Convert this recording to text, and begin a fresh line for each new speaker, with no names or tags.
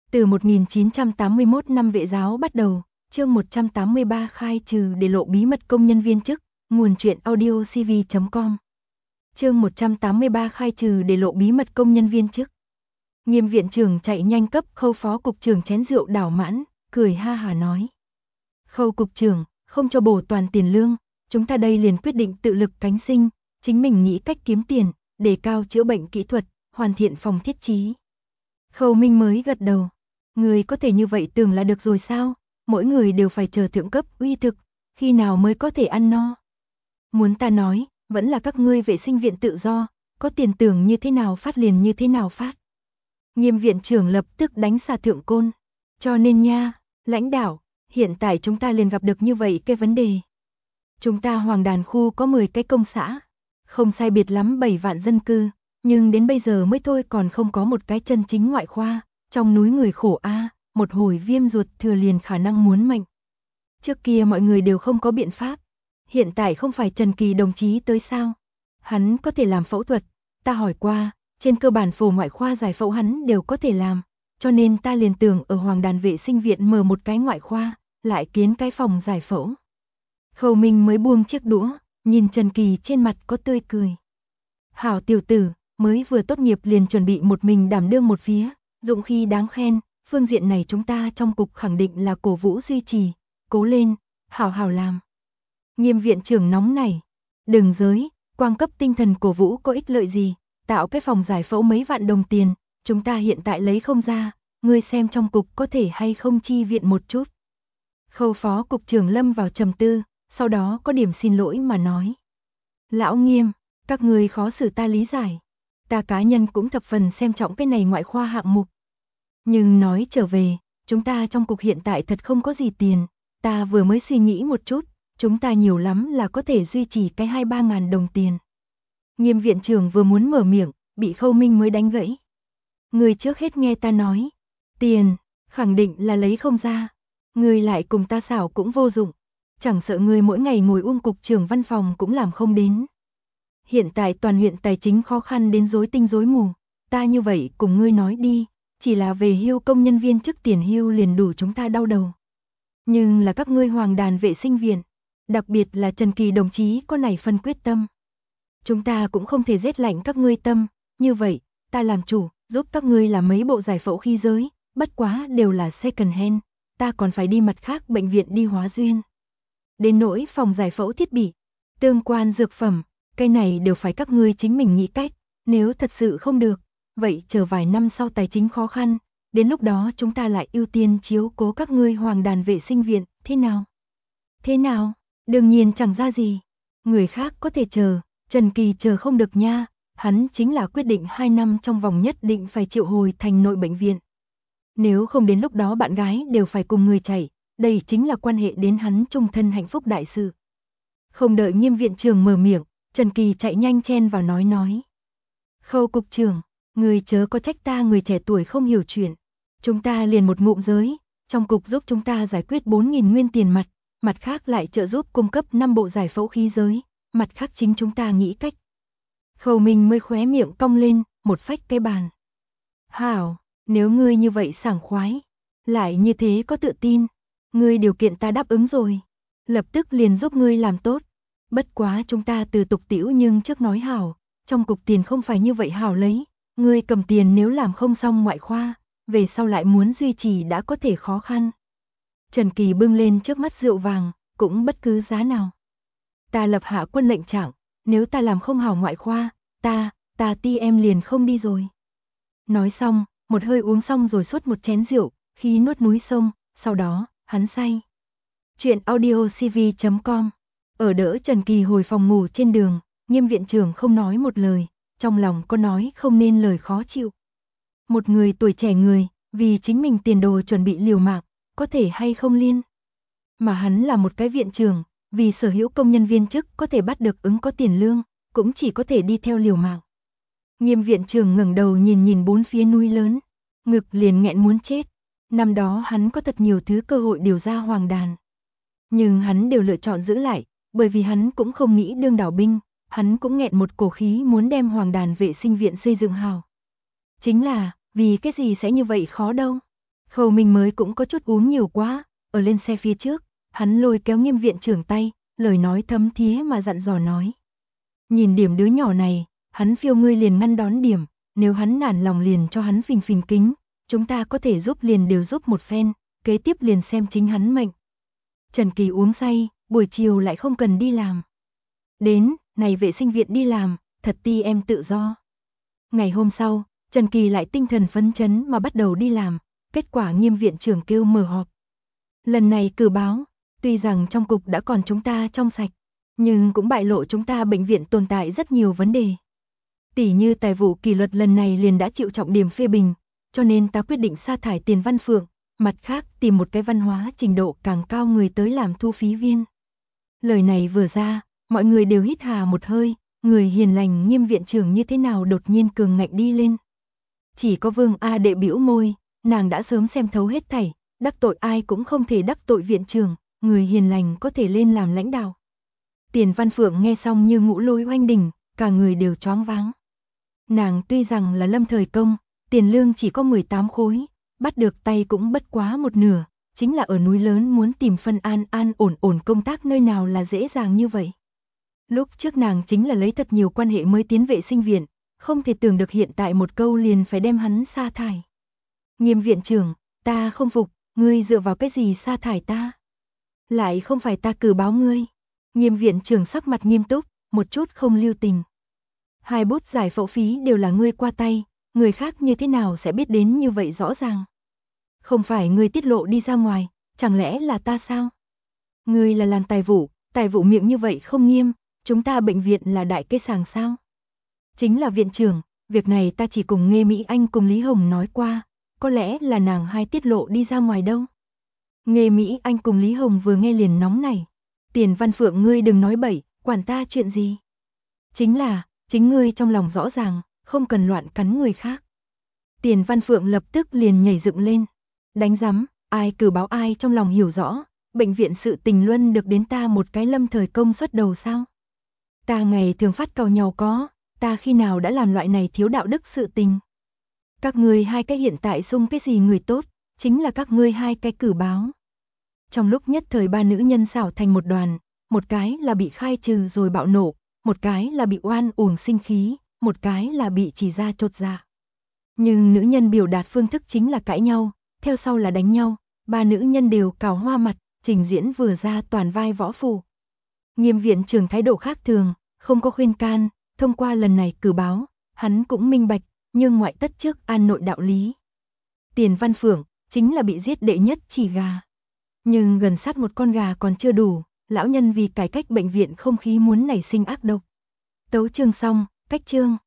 Từ 1981 năm vệ giáo bắt đầu, chương 183 khai trừ để lộ bí mật công nhân viên chức, nguồn truyện audio cv.com. Chương 183 khai trừ để lộ bí mật công nhân viên chức. Nghiêm viện trưởng chạy nhanh cấp Khâu phó cục trưởng chén rượu đảo mãn, cười ha hả nói. Khâu cục trưởng, không cho bổ toàn tiền lương, chúng ta đây liền quyết định tự lực cánh sinh, chính mình nghĩ cách kiếm tiền, đề cao chữa bệnh kỹ thuật, hoàn thiện phòng thiết trí. Khâu Minh mới gật đầu. Người có thể như vậy tưởng là được rồi sao? Mỗi người đều phải chờ thượng cấp uy thực, khi nào mới có thể ăn no? Muốn ta nói, vẫn là các ngươi vệ sinh viện tự do, có tiền tưởng như thế nào phát liền như thế nào phát. Nghiêm viện trưởng lập tức đánh xà thượng côn. Cho nên nha, lãnh đạo, hiện tại chúng ta liền gặp được như vậy cái vấn đề. Chúng ta Hoàng Đàn khu có 10 cái công xã, không sai biệt lắm 7 vạn dân cư, nhưng đến bây giờ mới thôi còn không có một cái chân chính ngoại khoa, trong núi người khổ a, một hồi viêm ruột thừa liền khả năng muốn mệnh. Trước kia mọi người đều không có biện pháp, hiện tại không phải Trần Kỳ đồng chí tới sao? Hắn có thể làm phẫu thuật, ta hỏi qua, trên cơ bản phổ ngoại khoa giải phẫu hắn đều có thể làm, cho nên ta liền tưởng ở Hoàng Đàn vệ sinh viện mở một cái ngoại khoa, lại kiến cái phòng giải phẫu. Khâu Minh mới buông chiếc đũa, nhìn Trần Kỳ trên mặt có tươi cười. Hảo tiểu tử, mới vừa tốt nghiệp liền chuẩn bị một mình đảm đương một phía, dụng khí đáng khen, phương diện này chúng ta trong cục khẳng định là cổ vũ duy trì, cố lên, hảo hảo làm. Nghiêm viện trưởng nóng này, đừng giới, quang cấp tinh thần cổ vũ có ích lợi gì, tạo cái phòng giải phẫu mấy vạn đồng tiền, chúng ta hiện tại lấy không ra, ngươi xem trong cục có thể hay không chi viện một chút. Khâu phó cục trưởng lâm vào trầm tư, sau đó có điểm xin lỗi mà nói. Lão Nghiêm, các ngươi khó xử ta lý giải, ta cá nhân cũng thập phần xem trọng cái này ngoại khoa hạng mục. Nhưng nói trở về, chúng ta trong cục hiện tại thật không có gì tiền, ta vừa mới suy nghĩ một chút, chúng ta nhiều lắm là có thể duy trì cái 2-3 ngàn đồng tiền. Nghiêm viện trưởng vừa muốn mở miệng, bị Khâu Minh mới đánh gãy. Người trước hết nghe ta nói, tiền, khẳng định là lấy không ra, người lại cùng ta xảo cũng vô dụng, chẳng sợ người mỗi ngày ngồi cục trưởng văn phòng cũng làm không đến. Hiện tại toàn huyện tài chính khó khăn đến rối tinh rối mù, ta như vậy cùng ngươi nói đi, chỉ là về hưu công nhân viên chức tiền hưu liền đủ chúng ta đau đầu. Nhưng là các ngươi Hoàng Đàn vệ sinh viện, đặc biệt là Trần Kỳ đồng chí có này phân quyết tâm. Chúng ta cũng không thể rét lạnh các ngươi tâm, như vậy, ta làm chủ, giúp các ngươi làm mấy bộ giải phẫu khí giới, bất quá đều là second hand, ta còn phải đi mặt khác bệnh viện đi hóa duyên. Đến nỗi phòng giải phẫu thiết bị, tương quan dược phẩm, cái này đều phải các ngươi chính mình nghĩ cách, nếu thật sự không được, vậy chờ vài năm sau tài chính khó khăn, đến lúc đó chúng ta lại ưu tiên chiếu cố các ngươi Hoàng Đàn vệ sinh viện, thế nào? Thế nào? Đương nhiên chẳng ra gì. Người khác có thể chờ, Trần Kỳ chờ không được nha, hắn chính là quyết định 2 năm trong vòng nhất định phải triệu hồi thành nội bệnh viện. Nếu không đến lúc đó bạn gái đều phải cùng người chạy, đây chính là quan hệ đến hắn chung thân hạnh phúc đại sự. Không đợi Nghiêm viện trưởng mở miệng, Trần Kỳ chạy nhanh chen vào nói. Khâu cục trưởng, người chớ có trách ta người trẻ tuổi không hiểu chuyện. Chúng ta liền một ngụm giới, trong cục giúp chúng ta giải quyết 4.000 nguyên tiền mặt, mặt khác lại trợ giúp cung cấp 5 bộ giải phẫu khí giới, mặt khác chính chúng ta nghĩ cách. Khâu Minh mới khóe miệng cong lên, một phách cái bàn. Hảo, nếu ngươi như vậy sảng khoái, lại như thế có tự tin, ngươi điều kiện ta đáp ứng rồi, lập tức liền giúp ngươi làm tốt. Bất quá chúng ta từ tục tiểu nhưng trước nói hảo, trong cục tiền không phải như vậy hảo lấy, ngươi cầm tiền nếu làm không xong ngoại khoa, về sau lại muốn duy trì đã có thể khó khăn. Trần Kỳ bưng lên trước mắt rượu vàng, cũng bất cứ giá nào. Ta lập hạ quân lệnh trạng, nếu ta làm không hảo ngoại khoa, ta ti em liền không đi rồi. Nói xong, một hơi uống xong rồi suốt một chén rượu, khí nuốt núi sông, sau đó, hắn say. Chuyện audio cv.com. Ở đỡ Trần Kỳ hồi phòng ngủ trên đường, Nghiêm viện trưởng không nói một lời, trong lòng có nói không nên lời khó chịu. Một người tuổi trẻ người, vì chính mình tiền đồ chuẩn bị liều mạng, có thể hay không liên. Mà hắn là một cái viện trưởng, vì sở hữu công nhân viên chức có thể bắt được ứng có tiền lương, cũng chỉ có thể đi theo liều mạng. Nghiêm viện trưởng ngẩng đầu nhìn bốn phía núi lớn, ngực liền nghẹn muốn chết. Năm đó hắn có thật nhiều thứ cơ hội điều ra Hoàng Đàn. Nhưng hắn đều lựa chọn giữ lại, bởi vì hắn cũng không nghĩ đương đảo binh, hắn cũng nghẹn một cổ khí muốn đem Hoàng Đàn vệ sinh viện xây dựng hào. Chính là, vì cái gì sẽ như vậy khó đâu. Khâu Minh mới cũng có chút uống nhiều quá, ở lên xe phía trước, hắn lôi kéo Nghiêm viện trưởng tay, lời nói thấm thía mà dặn dò nói. Nhìn điểm đứa nhỏ này, hắn phiêu ngươi liền ngăn đón điểm, nếu hắn nản lòng liền cho hắn phình phình kính, chúng ta có thể giúp liền đều giúp một phen, kế tiếp liền xem chính hắn mệnh. Trần Kỳ uống say, buổi chiều lại không cần đi làm. Đến, này vệ sinh viện đi làm, thật ti em tự do. Ngày hôm sau, Trần Kỳ lại tinh thần phấn chấn mà bắt đầu đi làm, kết quả Nghiêm viện trưởng kêu mở họp. Lần này cử báo, tuy rằng trong cục đã còn chúng ta trong sạch, nhưng cũng bại lộ chúng ta bệnh viện tồn tại rất nhiều vấn đề. Tỉ như tài vụ kỷ luật lần này liền đã chịu trọng điểm phê bình, cho nên ta quyết định sa thải Tiền Văn Phượng, mặt khác tìm một cái văn hóa trình độ càng cao người tới làm thu phí viên. Lời này vừa ra, mọi người đều hít hà một hơi, người hiền lành Nghiêm viện trưởng như thế nào đột nhiên cường ngạnh đi lên. Chỉ có Vương A Đệ bĩu môi, nàng đã sớm xem thấu hết thảy, đắc tội ai cũng không thể đắc tội viện trưởng, người hiền lành có thể lên làm lãnh đạo. Tiền Văn Phượng nghe xong như ngũ lôi oanh đỉnh, cả người đều choáng váng. Nàng tuy rằng là lâm thời công, tiền lương chỉ có 18 khối, bắt được tay cũng bất quá một nửa, chính là ở núi lớn muốn tìm phân an ổn công tác nơi nào là dễ dàng như vậy. Lúc trước nàng chính là lấy thật nhiều quan hệ mới tiến vệ sinh viện, không thể tưởng được hiện tại một câu liền phải đem hắn sa thải. Nghiêm viện trưởng, ta không phục, ngươi dựa vào cái gì sa thải ta? Lại không phải ta cử báo ngươi. Nghiêm viện trưởng sắc mặt nghiêm túc, một chút không lưu tình. 2 bút giải phẫu phí đều là ngươi qua tay, người khác như thế nào sẽ biết đến như vậy rõ ràng? Không phải ngươi tiết lộ đi ra ngoài, chẳng lẽ là ta sao? Ngươi là làm tài vụ miệng như vậy không nghiêm, chúng ta bệnh viện là đại cây sàng sao? Chính là viện trưởng, việc này ta chỉ cùng Nghê Mỹ Anh cùng Lý Hồng nói qua, có lẽ là nàng hai tiết lộ đi ra ngoài đâu. Nghê Mỹ Anh cùng Lý Hồng vừa nghe liền nóng này. Tiền Văn Phượng ngươi đừng nói bậy, quản ta chuyện gì? Chính ngươi trong lòng rõ ràng, không cần loạn cắn người khác. Tiền Văn Phượng lập tức liền nhảy dựng lên. Đánh rắm, ai cử báo ai trong lòng hiểu rõ, bệnh viện sự tình luân được đến ta một cái lâm thời công xuất đầu sao? Ta ngày thường phát càu nhau có, ta khi nào đã làm loại này thiếu đạo đức sự tình? Các ngươi hai cái hiện tại xung cái gì người tốt, chính là các ngươi hai cái cử báo. Trong lúc nhất thời 3 nữ nhân xảo thành một đoàn, một cái là bị khai trừ rồi bạo nộ, một cái là bị oan uổng sinh khí, một cái là bị chỉ ra chột dạ. Nhưng nữ nhân biểu đạt phương thức chính là cãi nhau, theo sau là đánh nhau, 3 nữ nhân đều cào hoa mặt, trình diễn vừa ra toàn vai võ phù. Nghiêm viện trưởng thái độ khác thường, không có khuyên can, thông qua lần này cử báo, hắn cũng minh bạch, nhưng ngoại tất trước an nội đạo lý. Tiền Văn Phượng chính là bị giết đệ nhất chỉ gà. Nhưng gần sát một con gà còn chưa đủ, lão nhân vì cải cách bệnh viện không khí muốn nảy sinh ác độc. Tấu chương xong, cách chương.